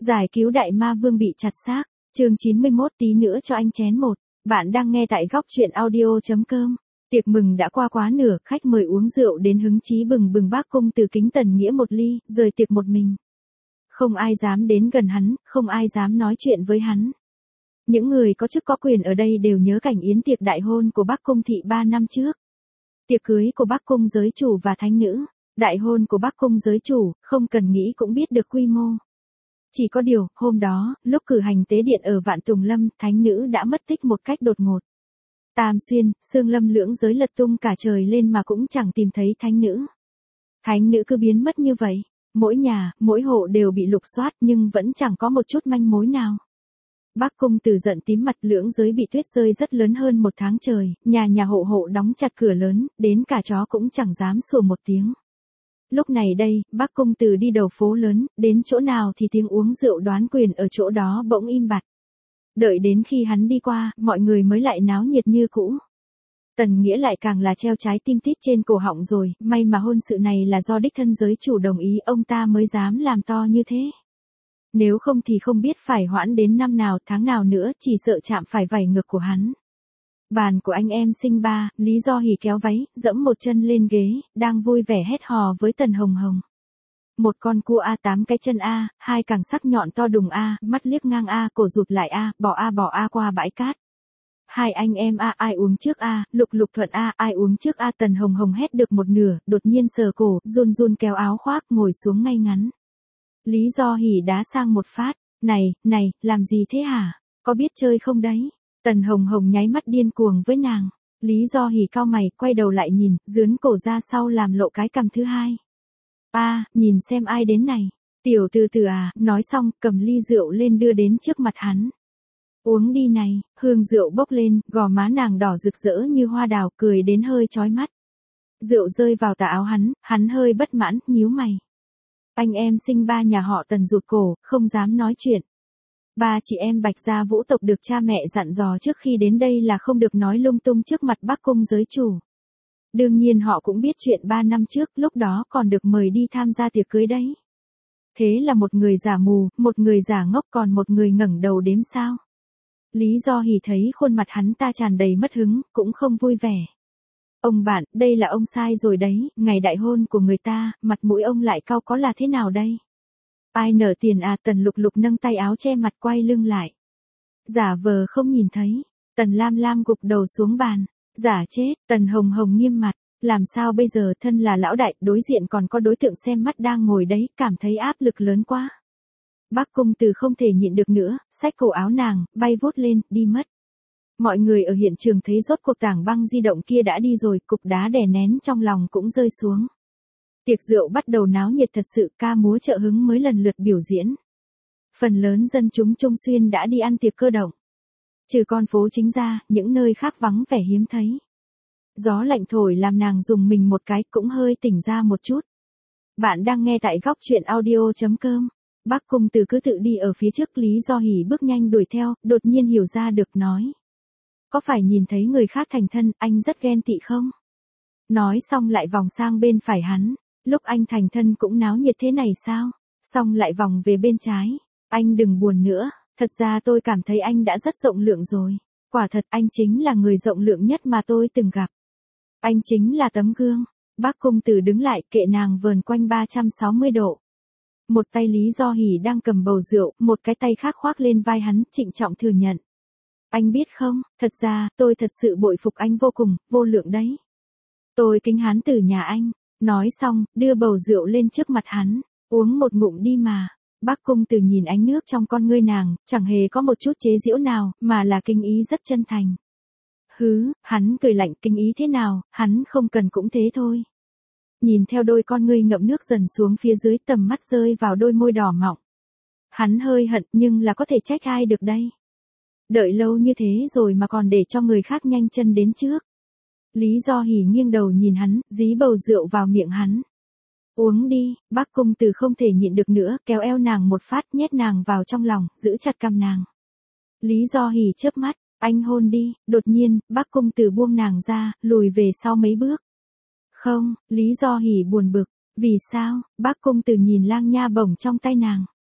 Giải cứu đại ma vương bị chặt xác. Chương 91 tí nữa cho anh chén một. Bạn đang nghe tại góc truyện audio.com. Tiệc mừng đã qua quá nửa, khách mời uống rượu đến hứng chí bừng bừng. Bác Cung Từ kính Tần Nghĩa một ly, rời tiệc một mình. Không ai dám đến gần hắn, không ai dám nói chuyện với hắn. Những người có chức có quyền ở đây đều nhớ cảnh yến tiệc đại hôn của Bắc Cung thị 3 năm trước. Tiệc cưới của Bắc Cung giới chủ và thánh nữ, đại hôn của Bắc Cung giới chủ, không cần nghĩ cũng biết được quy mô. Chỉ có điều, hôm đó, lúc cử hành tế điện ở Vạn Tùng Lâm, thánh nữ đã mất tích một cách đột ngột. Tam Xuyên, Sương Lâm lưỡng giới lật tung cả trời lên mà cũng chẳng tìm thấy thánh nữ. Thánh nữ cứ biến mất như vậy, mỗi nhà, mỗi hộ đều bị lục soát nhưng vẫn chẳng có một chút manh mối nào. Bắc Cung Từ giận tím mặt, lưỡng giới bị tuyết rơi rất lớn hơn một tháng trời, nhà nhà hộ hộ đóng chặt cửa lớn, đến cả chó cũng chẳng dám sủa một tiếng. Lúc này đây, Bắc Cung Từ đi đầu phố lớn, đến chỗ nào thì tiếng uống rượu đoán quyền ở chỗ đó bỗng im bặt. Đợi đến khi hắn đi qua, mọi người mới lại náo nhiệt như cũ. Tần Nghĩa lại càng là treo trái tim tít trên cổ họng rồi, may mà hôn sự này là do đích thân giới chủ đồng ý ông ta mới dám làm to như thế. Nếu không thì không biết phải hoãn đến năm nào tháng nào nữa, chỉ sợ chạm phải vảy ngực của hắn. Bàn của anh em sinh ba, Lý Do Hỉ kéo váy, dẫm một chân lên ghế, đang vui vẻ hét hò với Tần Hồng Hồng. Một con cua A, 8 cái chân A, hai càng sắc nhọn to đùng A, mắt liếc ngang A, cổ rụt lại A, bỏ A qua bãi cát. Hai anh em A, ai uống trước A, Lục Lục Thuận A, ai uống trước A. Tần Hồng Hồng hét được một nửa, đột nhiên sờ cổ, run run kéo áo khoác, ngồi xuống ngay ngắn. Lý Do Hỉ đá sang một phát, này, làm gì thế hả? Có biết chơi không đấy? Tần Hồng Hồng nháy mắt điên cuồng với nàng. Lý Do Hỉ cau mày, quay đầu lại nhìn, dướn cổ ra sau làm lộ cái cằm thứ hai. Nhìn xem ai đến này. Tiểu Từ Từ à, nói xong, cầm ly rượu lên đưa đến trước mặt hắn. Uống đi này, hương rượu bốc lên, gò má nàng đỏ rực rỡ như hoa đào, cười đến hơi chói mắt. Rượu rơi vào tà áo hắn hơi bất mãn, nhíu mày. Anh em sinh ba nhà họ Tần rụt cổ, không dám nói chuyện. Ba chị em Bạch Gia Vũ tộc được cha mẹ dặn dò trước khi đến đây là không được nói lung tung trước mặt Bắc Cung giới chủ. Đương nhiên họ cũng biết chuyện 3 năm trước, lúc đó còn được mời đi tham gia tiệc cưới đấy. Thế là một người giả mù, một người giả ngốc, còn một người ngẩng đầu đếm sao. Lý Do Hỉ thấy khuôn mặt hắn ta tràn đầy mất hứng, cũng không vui vẻ. Ông bạn, đây là ông sai rồi đấy, ngày đại hôn của người ta, mặt mũi ông lại cau có là thế nào đây? Ai nợ tiền à? Tần Lục Lục nâng tay áo che mặt quay lưng lại. Giả vờ không nhìn thấy. Tần Lam Lam gục đầu xuống bàn. Giả chết. Tần Hồng Hồng nghiêm mặt. Làm sao bây giờ, thân là lão đại, đối diện còn có đối tượng xem mắt đang ngồi đấy, cảm thấy áp lực lớn quá. Bắc Cung Từ không thể nhịn được nữa, xách cổ áo nàng, bay vút lên, đi mất. Mọi người ở hiện trường thấy rốt cuộc tảng băng di động kia đã đi rồi, cục đá đè nén trong lòng cũng rơi xuống. Tiệc rượu bắt đầu náo nhiệt thật sự, ca múa trợ hứng mới lần lượt biểu diễn. Phần lớn dân chúng Trung Xuyên đã đi ăn tiệc cơ động. Trừ con phố chính ra, những nơi khác vắng vẻ hiếm thấy. Gió lạnh thổi làm nàng dùng mình một cái, cũng hơi tỉnh ra một chút. Bạn đang nghe tại góc truyện audio.com. Bắc Cung Từ cứ tự đi ở phía trước, Lý Do Hỉ bước nhanh đuổi theo, đột nhiên hiểu ra được nói. Có phải nhìn thấy người khác thành thân, anh rất ghen tị không? Nói xong lại vòng sang bên phải hắn. Lúc anh thành thân cũng náo nhiệt thế này sao? Xong lại vòng về bên trái. Anh đừng buồn nữa, thật ra tôi cảm thấy anh đã rất rộng lượng rồi. Quả thật anh chính là người rộng lượng nhất mà tôi từng gặp. Anh chính là tấm gương. Bắc Cung Từ đứng lại, kệ nàng vờn quanh 360 độ. Một tay Lý Do Hỉ đang cầm bầu rượu, một cái tay khác khoác lên vai hắn, trịnh trọng thừa nhận. Anh biết không, thật ra, tôi thật sự bội phục anh vô cùng, vô lượng đấy. Tôi kính hán tử nhà anh. Nói xong, đưa bầu rượu lên trước mặt hắn, uống một ngụm đi mà. Bắc Cung Từ nhìn ánh nước trong con ngươi nàng, chẳng hề có một chút chế giễu nào, mà là kinh ý rất chân thành. Hắn cười lạnh, kinh ý thế nào, hắn không cần cũng thế thôi. Nhìn theo đôi con ngươi ngậm nước dần xuống phía dưới, tầm mắt rơi vào đôi môi đỏ mọng. Hắn hơi hận, nhưng là có thể trách ai được đây. Đợi lâu như thế rồi mà còn để cho người khác nhanh chân đến trước. Lý Do Hỉ nghiêng đầu nhìn hắn, dí bầu rượu vào miệng hắn. Uống đi. Bắc Cung Từ không thể nhịn được nữa, kéo eo nàng một phát, nhét nàng vào trong lòng, giữ chặt cằm nàng. Lý Do Hỉ chớp mắt, anh hôn đi. Đột nhiên, Bắc Cung Từ buông nàng ra, lùi về sau mấy bước. Không. Lý Do Hỉ buồn bực. Vì sao? Bắc Cung Từ nhìn lang nha bổng trong tay nàng.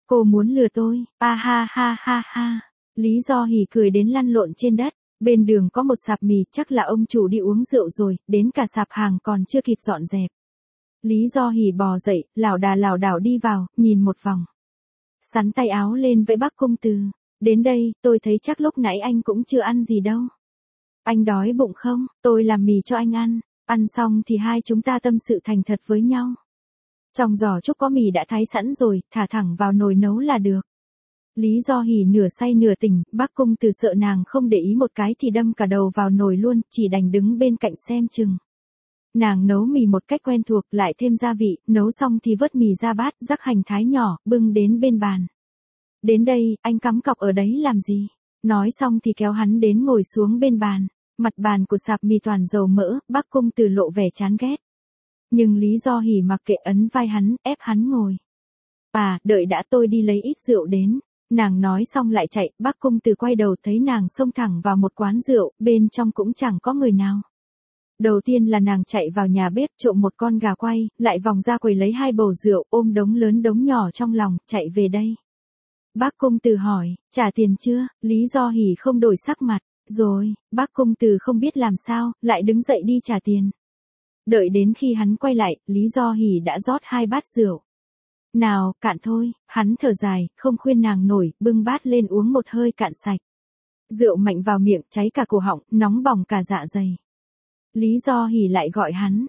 Cô muốn lừa tôi, a ha ha ha ha. Lý Do Hỉ cười đến lăn lộn trên đất. Bên đường có một sạp mì, chắc là ông chủ đi uống rượu rồi, đến cả sạp hàng còn chưa kịp dọn dẹp. Lý Do Hỉ bò dậy, lảo đảo đi vào, nhìn một vòng. Sắn tay áo lên với bác công tử. Đến đây, tôi thấy chắc lúc nãy anh cũng chưa ăn gì đâu. Anh đói bụng không? Tôi làm mì cho anh ăn. Ăn xong thì hai chúng ta tâm sự thành thật với nhau. Trong giỏ chúc có mì đã thái sẵn rồi, thả thẳng vào nồi nấu là được. Lý Do Hỉ nửa say nửa tỉnh, bác công tử sợ nàng không để ý một cái thì đâm cả đầu vào nồi luôn, chỉ đành đứng bên cạnh xem chừng. Nàng nấu mì một cách quen thuộc, lại thêm gia vị, nấu xong thì vớt mì ra bát, rắc hành thái nhỏ, bưng đến bên bàn. Đến đây, anh cắm cọc ở đấy làm gì? Nói xong thì kéo hắn đến ngồi xuống bên bàn. Mặt bàn của sạp mì toàn dầu mỡ, bác công tử lộ vẻ chán ghét. Nhưng Lý Do Hỉ mặc kệ, ấn vai hắn, ép hắn ngồi. À, đợi đã, tôi đi lấy ít rượu đến. Nàng nói xong lại chạy, bác công tử quay đầu thấy nàng xông thẳng vào một quán rượu, bên trong cũng chẳng có người nào. Đầu tiên là nàng chạy vào nhà bếp trộm một con gà quay, lại vòng ra quầy lấy 2 bầu rượu, ôm đống lớn đống nhỏ trong lòng, chạy về đây. Bác công tử hỏi, trả tiền chưa? Lý Do Hỉ không đổi sắc mặt. Rồi, bác công tử không biết làm sao, lại đứng dậy đi trả tiền. Đợi đến khi hắn quay lại, Lý Do Hỉ đã rót 2 bát rượu. Nào, cạn thôi, hắn thở dài, không khuyên nàng nổi, bưng bát lên uống một hơi cạn sạch. Rượu mạnh vào miệng, cháy cả cổ họng, nóng bỏng cả dạ dày. Lý Do Hỉ lại gọi hắn,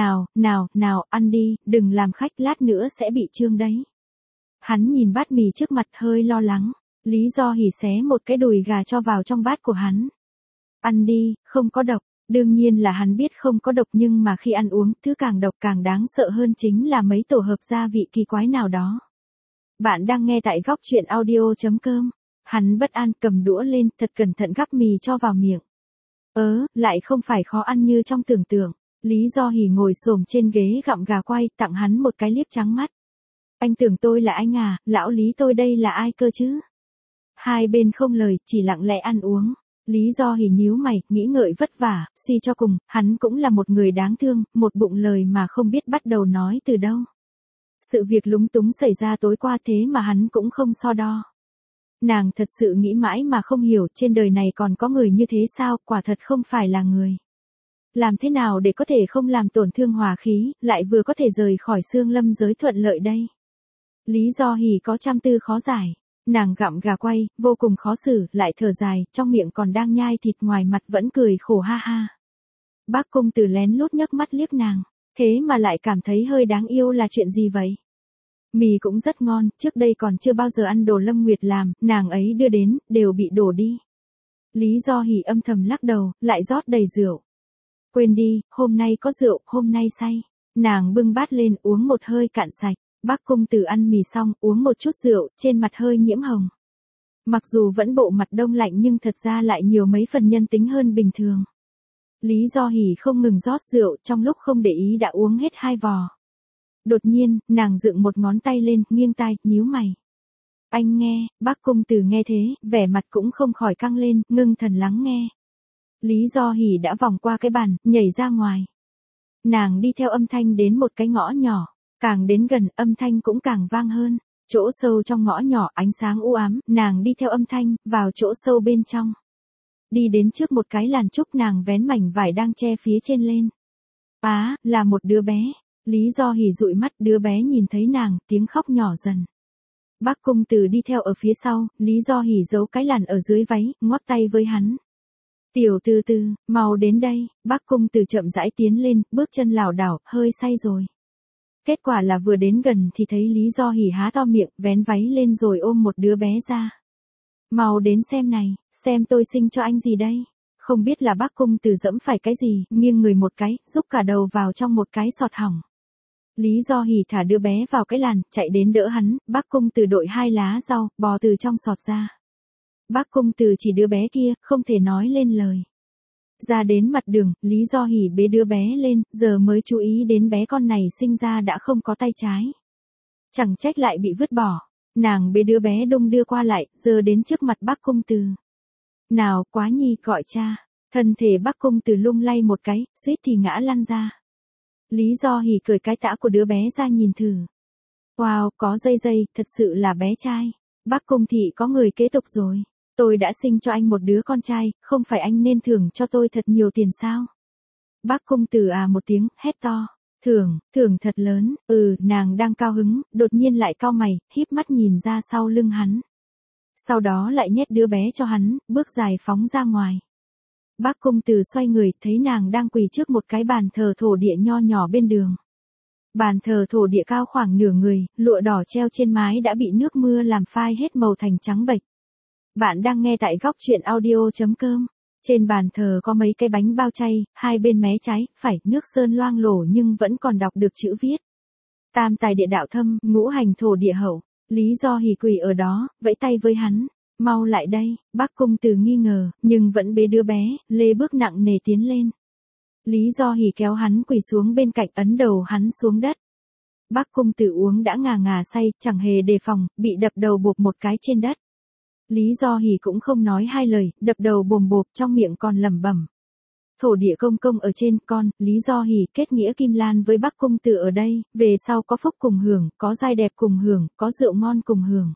nào, ăn đi, đừng làm khách, lát nữa sẽ bị trương đấy. Hắn nhìn bát mì trước mặt hơi lo lắng. Lý Do Hỉ xé một cái đùi gà cho vào trong bát của hắn. Ăn đi, không có độc. Đương nhiên là hắn biết không có độc, nhưng mà khi ăn uống, thứ càng độc càng đáng sợ hơn chính là mấy tổ hợp gia vị kỳ quái nào đó. Bạn đang nghe tại góc truyện audio.com. Hắn bất an cầm đũa lên, thật cẩn thận gắp mì cho vào miệng. Lại không phải khó ăn như trong tưởng tượng. Lý Do Hỉ ngồi xổm trên ghế gặm gà quay, tặng hắn một cái liếc trắng mắt. Anh tưởng tôi là anh à, lão Lý tôi đây là ai cơ chứ? Hai bên không lời, chỉ lặng lẽ ăn uống. Lý Do Hỉ nhíu mày, nghĩ ngợi vất vả, suy cho cùng, hắn cũng là một người đáng thương, một bụng lời mà không biết bắt đầu nói từ đâu. Sự việc lúng túng xảy ra tối qua thế mà hắn cũng không so đo. Nàng thật sự nghĩ mãi mà không hiểu, trên đời này còn có người như thế sao, quả thật không phải là người. Làm thế nào để có thể không làm tổn thương hòa khí, lại vừa có thể rời khỏi xương lâm giới thuận lợi đây? Lý Do Hỉ có trăm tư khó giải. Nàng gặm gà quay, vô cùng khó xử, lại thở dài, trong miệng còn đang nhai thịt, ngoài mặt vẫn cười khổ ha ha. Bác công tử lén lút nhấc mắt liếc nàng, thế mà lại cảm thấy hơi đáng yêu là chuyện gì vậy? Mì cũng rất ngon, trước đây còn chưa bao giờ ăn đồ Lâm Nguyệt làm, nàng ấy đưa đến, đều bị đổ đi. Lý Do Hỉ âm thầm lắc đầu, lại rót đầy rượu. Quên đi, hôm nay có rượu, hôm nay say. Nàng bưng bát lên uống một hơi cạn sạch. Bác công tử ăn mì xong, uống một chút rượu, trên mặt hơi nhiễm hồng. Mặc dù vẫn bộ mặt đông lạnh nhưng thật ra lại nhiều mấy phần nhân tính hơn bình thường. Lý Do Hỉ không ngừng rót rượu, trong lúc không để ý đã uống hết 2 vò. Đột nhiên, nàng dựng một ngón tay lên, nghiêng tai, nhíu mày. Anh nghe, bác công tử nghe thế, vẻ mặt cũng không khỏi căng lên, ngưng thần lắng nghe. Lý Do Hỉ đã vòng qua cái bàn, nhảy ra ngoài. Nàng đi theo âm thanh đến một cái ngõ nhỏ. Càng đến gần, âm thanh cũng càng vang hơn. Chỗ sâu trong ngõ nhỏ, ánh sáng u ám, nàng đi theo âm thanh, vào chỗ sâu bên trong. Đi đến trước một cái làn trúc, nàng vén mảnh vải đang che phía trên lên. Là một đứa bé. Lý Do Hỉ dụi mắt, đứa bé nhìn thấy nàng, tiếng khóc nhỏ dần. Bác công tử đi theo ở phía sau, Lý Do Hỉ giấu cái làn ở dưới váy, ngoắc tay với hắn. Tiểu từ từ, mau đến đây, bác công tử chậm rãi tiến lên, bước chân lảo đảo, hơi say rồi. Kết quả là vừa đến gần thì thấy Lý Do Hỉ há to miệng, vén váy lên rồi ôm một đứa bé ra. Mau đến xem này, xem tôi sinh cho anh gì đây? Không biết là bác công tử dẫm phải cái gì, nghiêng người một cái, rúc cả đầu vào trong một cái sọt hỏng. Lý Do Hỉ thả đứa bé vào cái làn, chạy đến đỡ hắn, bác công tử đội 2 lá rau, bò từ trong sọt ra. Bác công tử chỉ đứa bé kia, không thể nói lên lời. Ra đến mặt đường, Lý Do Hỉ bế đứa bé lên, giờ mới chú ý đến bé con này sinh ra đã không có tay trái. Chẳng trách lại bị vứt bỏ. Nàng bế đứa bé đung đưa qua lại, giờ đến trước mặt bác công tử. Nào, Quá Nhi, gọi cha. Thân thể bác công tử lung lay một cái, suýt thì ngã lăn ra. Lý Do Hỉ cởi cái tã của đứa bé ra nhìn thử. Wow, có dây, thật sự là bé trai. Bắc Cung thị có người kế tục rồi. Tôi đã sinh cho anh một đứa con trai, không phải anh nên thưởng cho tôi thật nhiều tiền sao? Bắc Cung Tử một tiếng, hét to. Thưởng thật lớn, nàng đang cao hứng, đột nhiên lại cau mày, híp mắt nhìn ra sau lưng hắn. Sau đó lại nhét đứa bé cho hắn, bước dài phóng ra ngoài. Bắc Cung Tử xoay người, thấy nàng đang quỳ trước một cái bàn thờ thổ địa nho nhỏ bên đường. Bàn thờ thổ địa cao khoảng nửa người, lụa đỏ treo trên mái đã bị nước mưa làm phai hết màu thành trắng bệch. Bạn đang nghe tại góc truyện audio.com. Trên bàn thờ có mấy cái bánh bao chay, hai bên mé trái, phải, nước sơn loang lổ nhưng vẫn còn đọc được chữ viết. Tam tài địa đạo thâm, ngũ hành thổ địa hậu. Lý Do Hỉ quỳ ở đó, vẫy tay với hắn. Mau lại đây, Bắc Cung Tử nghi ngờ, nhưng vẫn bế đứa bé, lê bước nặng nề tiến lên. Lý Do Hỉ kéo hắn quỳ xuống bên cạnh, ấn đầu hắn xuống đất. Bắc Cung Tử uống đã ngà say, chẳng hề đề phòng, bị đập đầu bộp một cái trên đất. Lý Do Hỉ cũng không nói hai lời, đập đầu bồm bộp, trong miệng còn lẩm bẩm. Thổ địa công công ở trên, con, Lý Do Hỉ kết nghĩa Kim Lan với Bắc Cung Tử ở đây, về sau có phúc cùng hưởng, có giai đẹp cùng hưởng, có rượu ngon cùng hưởng.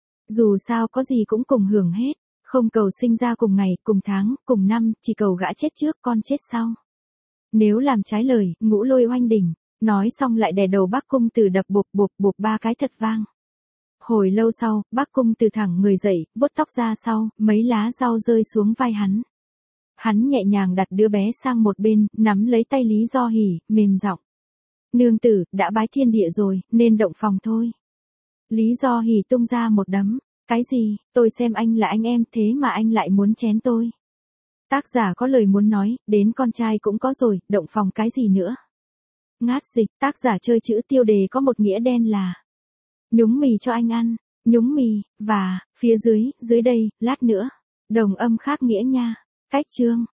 Dù sao có gì cũng cùng hưởng hết, không cầu sinh ra cùng ngày, cùng tháng, cùng năm, chỉ cầu gã chết trước, con chết sau. Nếu làm trái lời, ngũ lôi oanh đỉnh. Nói xong lại đè đầu Bắc Cung Tử đập bộp ba cái thật vang. Hồi lâu sau, Bắc Cung Tử thẳng người dậy, vuốt tóc ra sau, mấy lá rau rơi xuống vai hắn. Hắn nhẹ nhàng đặt đứa bé sang một bên, nắm lấy tay Lý Do Hỉ, mềm giọng. Nương tử, đã bái thiên địa rồi, nên động phòng thôi. Lý Do Hỉ tung ra một đấm. Cái gì, tôi xem anh là anh em, thế mà anh lại muốn chén tôi. Tác giả có lời muốn nói, đến con trai cũng có rồi, động phòng cái gì nữa. Ngát dịch, tác giả chơi chữ tiêu đề có một nghĩa đen là nhúng mì cho anh ăn, nhúng mì, và, phía dưới đây, lát nữa. Đồng âm khác nghĩa nha. Cách chương.